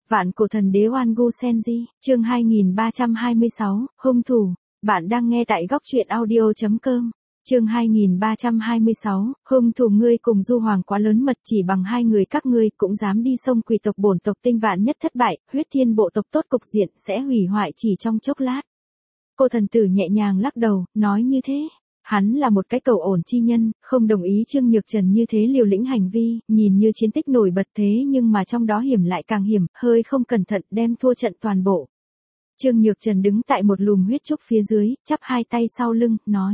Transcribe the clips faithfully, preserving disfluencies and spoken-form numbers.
Vạn cổ thần đế Oan Gu Senji, chương hai nghìn ba trăm hai mươi sáu, hung thủ. Bạn đang nghe tại góc truyện audio chấm com. Chương hai nghìn ba trăm hai mươi sáu, hung thủ. Ngươi cùng Du Hoàng quá lớn mật, chỉ bằng hai người các ngươi cũng dám đi xông quỷ tộc bổn tộc tinh, vạn nhất thất bại, huyết thiên bộ tộc tốt cục diện sẽ hủy hoại chỉ trong chốc lát. Cô thần tử nhẹ nhàng lắc đầu, nói như thế. Hắn là một cái cầu ổn chi nhân, không đồng ý Trương Nhược Trần như thế liều lĩnh hành vi, nhìn như chiến tích nổi bật thế nhưng mà trong đó hiểm lại càng hiểm, hơi không cẩn thận đem thua trận toàn bộ. Trương Nhược Trần đứng tại một lùm huyết trúc phía dưới, chắp hai tay sau lưng, nói.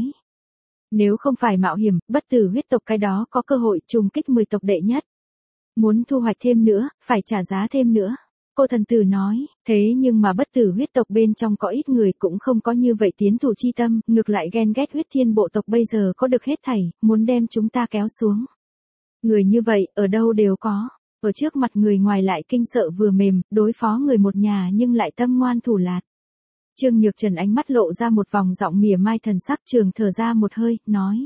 Nếu không phải mạo hiểm, bất tử huyết tộc cái đó có cơ hội trùng kích mười tộc đệ nhất. Muốn thu hoạch thêm nữa, phải trả giá thêm nữa. Cô thần tử nói, thế nhưng mà bất tử huyết tộc bên trong có ít người cũng không có như vậy tiến thủ chi tâm, ngược lại ghen ghét huyết thiên bộ tộc bây giờ có được hết thảy, muốn đem chúng ta kéo xuống. Người như vậy, ở đâu đều có, ở trước mặt người ngoài lại kinh sợ vừa mềm, đối phó người một nhà nhưng lại tâm ngoan thủ lạt. Trương Nhược Trần ánh mắt lộ ra một vòng giọng mỉa mai thần sắc, trường thở ra một hơi, nói.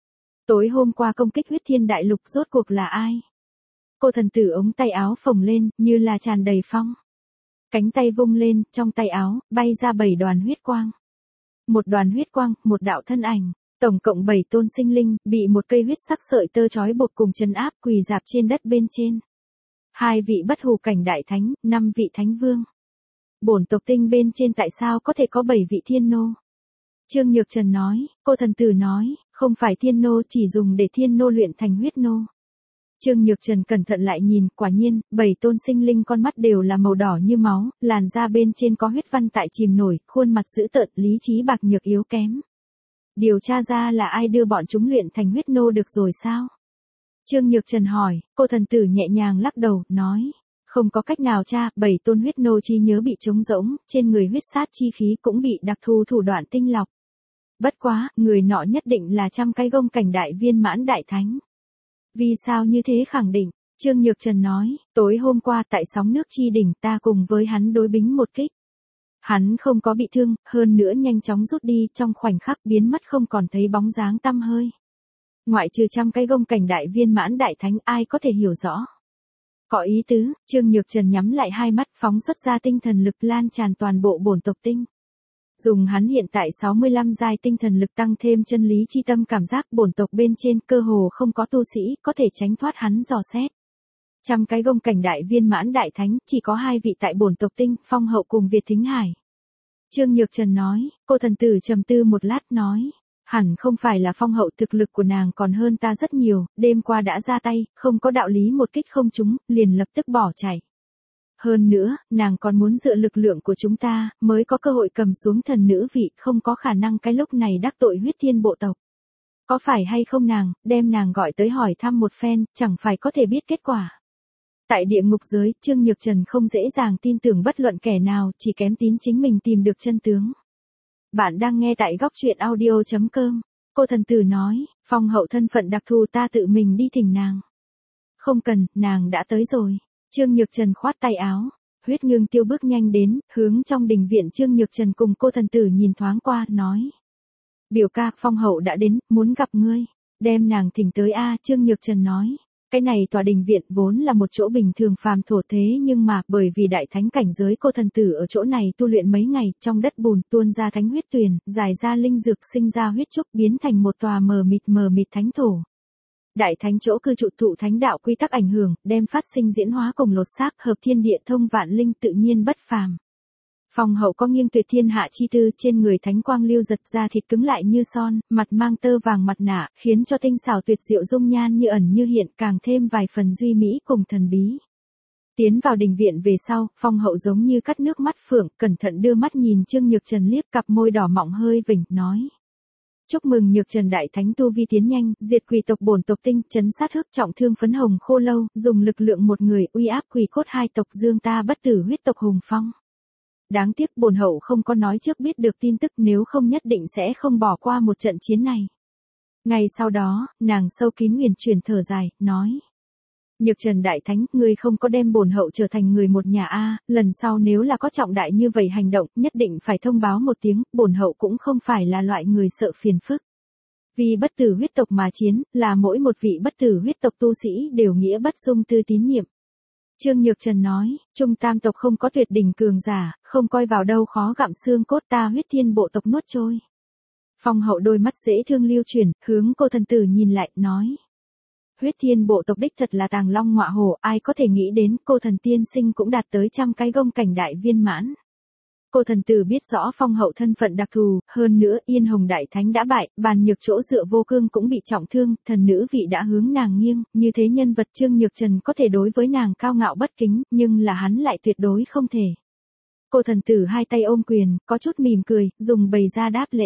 Tối hôm qua công kích huyết thiên đại lục rốt cuộc là ai? Cô thần tử ống tay áo phồng lên, như là tràn đầy phong. Cánh tay vung lên, trong tay áo, bay ra bảy đoàn huyết quang. Một đoàn huyết quang, một đạo thân ảnh, tổng cộng bảy tôn sinh linh, bị một cây huyết sắc sợi tơ trói buộc cùng trấn áp quỳ dạp trên đất bên trên. Hai vị bất hủ cảnh đại thánh, năm vị thánh vương. Bổn tộc tinh bên trên tại sao có thể có bảy vị thiên nô? Trương Nhược Trần nói, cô thần tử nói, không phải thiên nô, chỉ dùng để thiên nô luyện thành huyết nô. Trương Nhược Trần cẩn thận lại nhìn, quả nhiên, bảy tôn sinh linh con mắt đều là màu đỏ như máu, làn da bên trên có huyết văn tại chìm nổi, khuôn mặt dữ tợn, lý trí bạc nhược yếu kém. Điều tra ra là ai đưa bọn chúng luyện thành huyết nô được rồi sao? Trương Nhược Trần hỏi, cô thần tử nhẹ nhàng lắc đầu, nói, không có cách nào tra, bảy tôn huyết nô trí nhớ bị trống rỗng, trên người huyết sát chi khí cũng bị đặc thù thủ đoạn tinh lọc. Bất quá, người nọ nhất định là trăm cái gông cảnh đại viên mãn đại thánh. Vì sao như thế khẳng định? Trương Nhược Trần nói, tối hôm qua tại sóng nước chi đỉnh ta cùng với hắn đối bính một kích. Hắn không có bị thương, hơn nữa nhanh chóng rút đi, trong khoảnh khắc biến mất không còn thấy bóng dáng tăm hơi. Ngoại trừ trăm cái gông cảnh đại viên mãn đại thánh, ai có thể hiểu rõ? Có ý tứ, Trương Nhược Trần nhắm lại hai mắt, phóng xuất ra tinh thần lực lan tràn toàn bộ bổn tộc tinh. Dùng hắn hiện tại sáu mươi lăm giai tinh thần lực tăng thêm chân lý chi tâm, cảm giác bổn tộc bên trên cơ hồ không có tu sĩ có thể tránh thoát hắn dò xét. Trăm cái gông cảnh đại viên mãn đại thánh, chỉ có hai vị tại bổn tộc tinh, Phong Hậu cùng Việt Thính Hải. Trương Nhược Trần nói, cô thần tử trầm tư một lát nói, hẳn không phải là Phong Hậu, thực lực của nàng còn hơn ta rất nhiều, đêm qua đã ra tay, không có đạo lý một kích không trúng, liền lập tức bỏ chạy. Hơn nữa, nàng còn muốn dựa lực lượng của chúng ta, mới có cơ hội cầm xuống thần nữ vị, không có khả năng cái lúc này đắc tội huyết thiên bộ tộc. Có phải hay không nàng, đem nàng gọi tới hỏi thăm một phen, chẳng phải có thể biết kết quả. Tại địa ngục giới, Trương Nhược Trần không dễ dàng tin tưởng bất luận kẻ nào, chỉ kém tín chính mình tìm được chân tướng. Bạn đang nghe tại góc truyện audio chấm com. Cô thần tử nói, Phong Hậu thân phận đặc thù ta tự mình đi thỉnh nàng. Không cần, nàng đã tới rồi. Trương Nhược Trần khoát tay áo, huyết ngưng tiêu bước nhanh đến, hướng trong đình viện. Trương Nhược Trần cùng cô thần tử nhìn thoáng qua, nói. Biểu ca, Phong Hậu đã đến, muốn gặp ngươi, đem nàng thỉnh tới a. Trương Nhược Trần nói, cái này tòa đình viện vốn là một chỗ bình thường phàm thổ thế nhưng mà bởi vì đại thánh cảnh giới, cô thần tử ở chỗ này tu luyện mấy ngày, trong đất bùn tuôn ra thánh huyết tuyền, giải ra linh dược, sinh ra huyết trúc, biến thành một tòa mờ mịt mờ mịt thánh thổ. Đại thánh chỗ cư trụ thụ thánh đạo quy tắc ảnh hưởng, đem phát sinh diễn hóa cùng lột xác, hợp thiên địa thông vạn linh, tự nhiên bất phàm. Phong Hậu có nghiêng tuyệt thiên hạ chi tư, trên người thánh quang lưu giật ra, thịt cứng lại như son, mặt mang tơ vàng mặt nạ, khiến cho tinh xảo tuyệt diệu dung nhan như ẩn như hiện, càng thêm vài phần duy mỹ cùng thần bí. Tiến vào đình viện về sau, Phong Hậu giống như cắt nước mắt phượng, cẩn thận đưa mắt nhìn Trương Nhược Trần liếc, cặp môi đỏ mọng hơi vểnh, nói. Chúc mừng Nhược Trần đại thánh tu vi tiến nhanh, diệt quỷ tộc bổn tộc tinh, trấn sát hức trọng thương phấn hồng khô lâu, dùng lực lượng một người uy áp quỷ cốt hai tộc dương ta bất tử huyết tộc hùng phong. Đáng tiếc bổn hậu không có nói trước biết được tin tức, nếu không nhất định sẽ không bỏ qua một trận chiến này. Ngay sau đó, nàng sâu kín huyền chuyển thở dài, nói. Nhược Trần đại thánh, ngươi không có đem bổn hậu trở thành người một nhà a, lần sau nếu là có trọng đại như vậy hành động, nhất định phải thông báo một tiếng, bổn hậu cũng không phải là loại người sợ phiền phức. Vì bất tử huyết tộc mà chiến, là mỗi một vị bất tử huyết tộc tu sĩ đều nghĩa bất dung tư tín nhiệm. Trương Nhược Trần nói, Trung tam tộc không có tuyệt đỉnh cường giả, không coi vào đâu khó gặm xương cốt ta huyết thiên bộ tộc nuốt trôi. Phong hậu đôi mắt dễ thương lưu chuyển, hướng cô thần tử nhìn lại, nói. Huyết thiên bộ tộc đích thật là tàng long ngọa hổ, ai có thể nghĩ đến cô thần tiên sinh cũng đạt tới trăm cái gông cảnh đại viên mãn. Cô thần tử biết rõ phong hậu thân phận đặc thù, hơn nữa Yên Hồng Đại Thánh đã bại, bàn nhược chỗ dựa vô cương cũng bị trọng thương, thần nữ vị đã hướng nàng nghiêng, như thế nhân vật Trương Nhược Trần có thể đối với nàng cao ngạo bất kính, nhưng là hắn lại tuyệt đối không thể. Cô thần tử hai tay ôm quyền, có chút mỉm cười, dùng bày ra đáp lễ.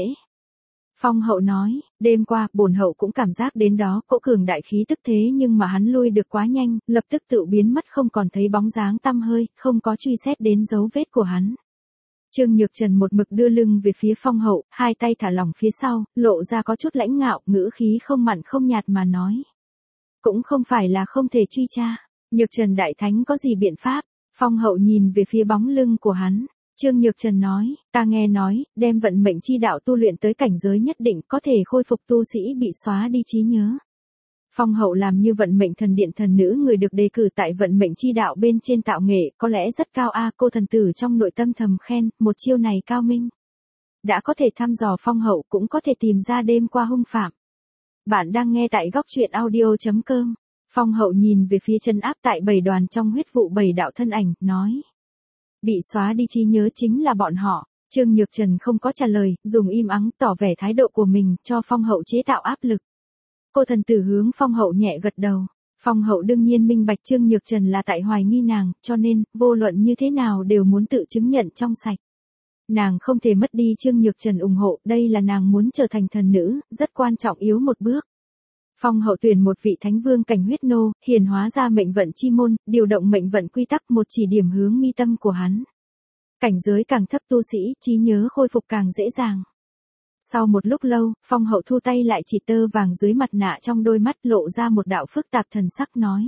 Phong hậu nói, đêm qua, bổn hậu cũng cảm giác đến đó cỗ cường đại khí tức thế nhưng mà hắn lui được quá nhanh, lập tức tự biến mất không còn thấy bóng dáng tăm hơi, không có truy xét đến dấu vết của hắn. Trương Nhược Trần một mực đưa lưng về phía phong hậu, hai tay thả lỏng phía sau, lộ ra có chút lãnh ngạo, ngữ khí không mặn không nhạt mà nói. Cũng không phải là không thể truy tra, Nhược Trần Đại Thánh có gì biện pháp, phong hậu nhìn về phía bóng lưng của hắn. Trương Nhược Trần nói, ta nghe nói, đem vận mệnh chi đạo tu luyện tới cảnh giới nhất định có thể khôi phục tu sĩ bị xóa đi trí nhớ. Phong hậu làm như vận mệnh thần điện thần nữ người được đề cử tại vận mệnh chi đạo bên trên tạo nghệ, có lẽ rất cao a. Cô thần tử trong nội tâm thầm khen, một chiêu này cao minh. Đã có thể thăm dò phong hậu cũng có thể tìm ra đêm qua hung phạm. Bạn đang nghe tại góc truyện audio chấm com. Phong hậu nhìn về phía chân áp tại bảy đoàn trong huyết vụ bảy đạo thân ảnh, nói. Bị xóa đi trí nhớ chính là bọn họ. Trương Nhược Trần không có trả lời, dùng im ắng tỏ vẻ thái độ của mình, cho phong hậu chế tạo áp lực. Cô thần tử hướng phong hậu nhẹ gật đầu. Phong hậu đương nhiên minh bạch Trương Nhược Trần là tại hoài nghi nàng, cho nên, vô luận như thế nào đều muốn tự chứng nhận trong sạch. Nàng không thể mất đi Trương Nhược Trần ủng hộ, đây là nàng muốn trở thành thần nữ, rất quan trọng yếu một bước. Phong hậu tuyển một vị thánh vương cảnh huyết nô, hiển hóa ra mệnh vận chi môn, điều động mệnh vận quy tắc một chỉ điểm hướng mi tâm của hắn. Cảnh giới càng thấp tu sĩ, trí nhớ khôi phục càng dễ dàng. Sau một lúc lâu, phong hậu thu tay lại chỉ tơ vàng dưới mặt nạ trong đôi mắt lộ ra một đạo phức tạp thần sắc nói.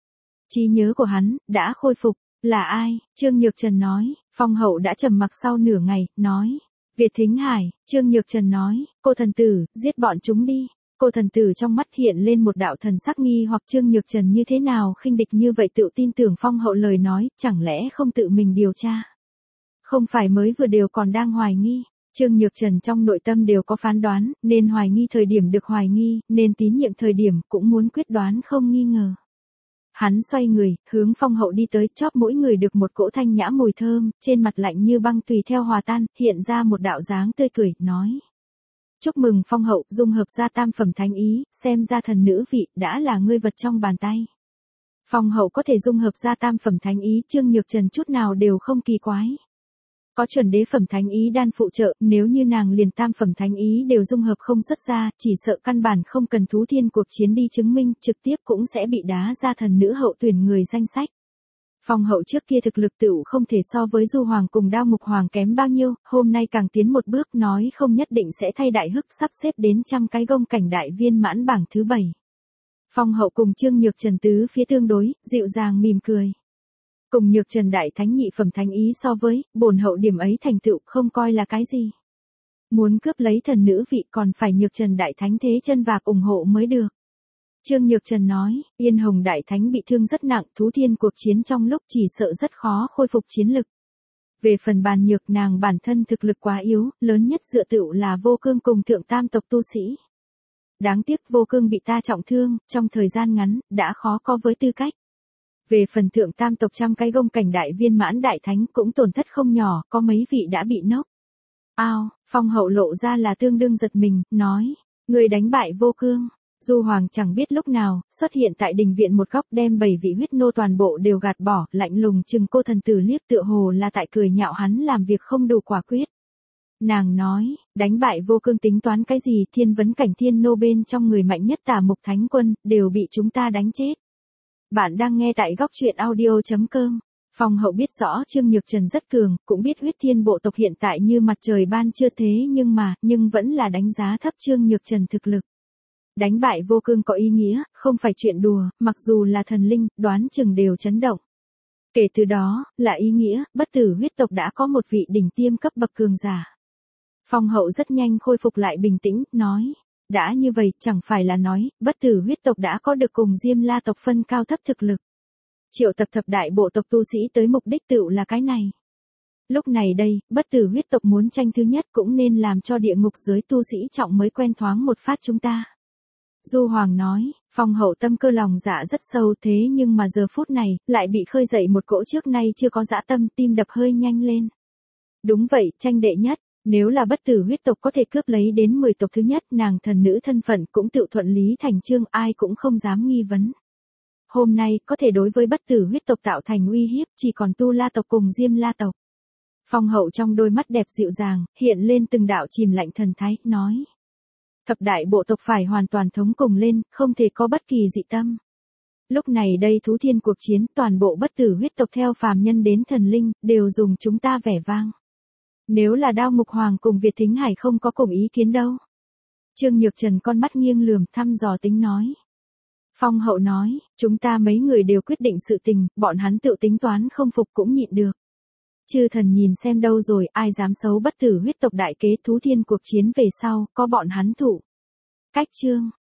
Trí nhớ của hắn, đã khôi phục, là ai? Trương Nhược Trần nói, phong hậu đã trầm mặc sau nửa ngày, nói. Việt Thính Hải, Trương Nhược Trần nói, cô thần tử, giết bọn chúng đi. Cô thần tử trong mắt hiện lên một đạo thần sắc nghi hoặc Trương Nhược Trần như thế nào khinh địch như vậy tự tin tưởng phong hậu lời nói, chẳng lẽ không tự mình điều tra. Không phải mới vừa đều còn đang hoài nghi. Trương Nhược Trần trong nội tâm đều có phán đoán, nên hoài nghi thời điểm được hoài nghi, nên tín nhiệm thời điểm cũng muốn quyết đoán không nghi ngờ. Hắn xoay người, hướng phong hậu đi tới, chóp mỗi người được một cỗ thanh nhã mùi thơm, trên mặt lạnh như băng tùy theo hòa tan, hiện ra một đạo dáng tươi cười, nói. Chúc mừng phong hậu, dung hợp ra tam phẩm thánh ý, xem ra thần nữ vị, đã là ngươi vật trong bàn tay. Phong hậu có thể dung hợp ra tam phẩm thánh ý, Trương Nhược Trần chút nào đều không kỳ quái. Có chuẩn đế phẩm thánh ý đan phụ trợ, nếu như nàng liền tam phẩm thánh ý đều dung hợp không xuất ra, chỉ sợ căn bản không cần thú thiên cuộc chiến đi chứng minh, trực tiếp cũng sẽ bị đá ra thần nữ hậu tuyển người danh sách. Phong hậu trước kia thực lực tựu không thể so với Du Hoàng cùng Đao Ngục Hoàng kém bao nhiêu, hôm nay càng tiến một bước nói không nhất định sẽ thay đại hức sắp xếp đến trăm cái gông cảnh đại viên mãn bảng thứ bảy. Phong hậu cùng Trương Nhược Trần tứ phía tương đối, dịu dàng mỉm cười. Cùng Nhược Trần Đại Thánh nhị phẩm thánh ý so với, bổn hậu điểm ấy thành tựu không coi là cái gì. Muốn cướp lấy thần nữ vị còn phải Nhược Trần Đại Thánh thế chân vạc ủng hộ mới được. Trương Nhược Trần nói, Yên Hồng Đại Thánh bị thương rất nặng, thú thiên cuộc chiến trong lúc chỉ sợ rất khó khôi phục chiến lực. Về phần bàn nhược nàng bản thân thực lực quá yếu, lớn nhất dựa tựu là vô cương cùng thượng tam tộc tu sĩ. Đáng tiếc vô cương bị ta trọng thương, trong thời gian ngắn, đã khó có với tư cách. Về phần thượng tam tộc trăm cái gông cảnh đại viên mãn đại thánh cũng tổn thất không nhỏ, có mấy vị đã bị nốc. Ao, phong hậu lộ ra là tương đương giật mình, nói, người đánh bại vô cương. Du Hoàng chẳng biết lúc nào, xuất hiện tại đình viện một góc đem bảy vị huyết nô toàn bộ đều gạt bỏ, lạnh lùng chừng cô thần tử liếc tựa hồ là tại cười nhạo hắn làm việc không đủ quả quyết. Nàng nói, đánh bại vô cương tính toán cái gì, thiên vấn cảnh thiên nô bên trong người mạnh nhất Tả Mục Thánh Quân, đều bị chúng ta đánh chết. Bạn đang nghe tại góc truyện audio chấm com. Phong hậu biết rõ Trương Nhược Trần rất cường, cũng biết huyết thiên bộ tộc hiện tại như mặt trời ban trưa thế nhưng mà, nhưng vẫn là đánh giá thấp Trương Nhược Trần thực lực. Đánh bại vô cương có ý nghĩa, không phải chuyện đùa, mặc dù là thần linh, đoán chừng đều chấn động. Kể từ đó, là ý nghĩa, bất tử huyết tộc đã có một vị đỉnh tiêm cấp bậc cường giả. Phong hậu rất nhanh khôi phục lại bình tĩnh, nói, đã như vậy, chẳng phải là nói, bất tử huyết tộc đã có được cùng Diêm La tộc phân cao thấp thực lực. Triệu tập thập đại bộ tộc tu sĩ tới mục đích tựu là cái này. Lúc này đây, bất tử huyết tộc muốn tranh thứ nhất cũng nên làm cho địa ngục giới tu sĩ trọng mới quen thoáng một phát chúng ta. Du Hoàng nói, Phong Hậu tâm cơ lòng dạ rất sâu thế nhưng mà giờ phút này, lại bị khơi dậy một cỗ trước nay chưa có dã tâm, tim đập hơi nhanh lên. Đúng vậy, tranh đệ nhất, nếu là bất tử huyết tộc có thể cướp lấy đến mười tộc thứ nhất, nàng thần nữ thân phận cũng tự thuận lý thành chương, ai cũng không dám nghi vấn. Hôm nay, có thể đối với bất tử huyết tộc tạo thành uy hiếp, chỉ còn Tu La tộc cùng Diêm La tộc. Phong Hậu trong đôi mắt đẹp dịu dàng, hiện lên từng đạo chìm lạnh thần thái, nói. Thập đại bộ tộc phải hoàn toàn thống cùng lên, không thể có bất kỳ dị tâm. Lúc này đây thú thiên cuộc chiến, toàn bộ bất tử huyết tộc theo phàm nhân đến thần linh, đều dùng chúng ta vẻ vang. Nếu là Đao Ngục Hoàng cùng Việt Thính Hải không có cùng ý kiến đâu. Trương Nhược Trần con mắt nghiêng lườm, thăm dò tính nói. Phong Hậu nói, chúng ta mấy người đều quyết định sự tình, bọn hắn tự tính toán không phục cũng nhịn được. Chư thần nhìn xem đâu rồi, ai dám xấu bất tử huyết tộc đại kế, thú thiên cuộc chiến về sau, có bọn hắn thủ. Cách chương.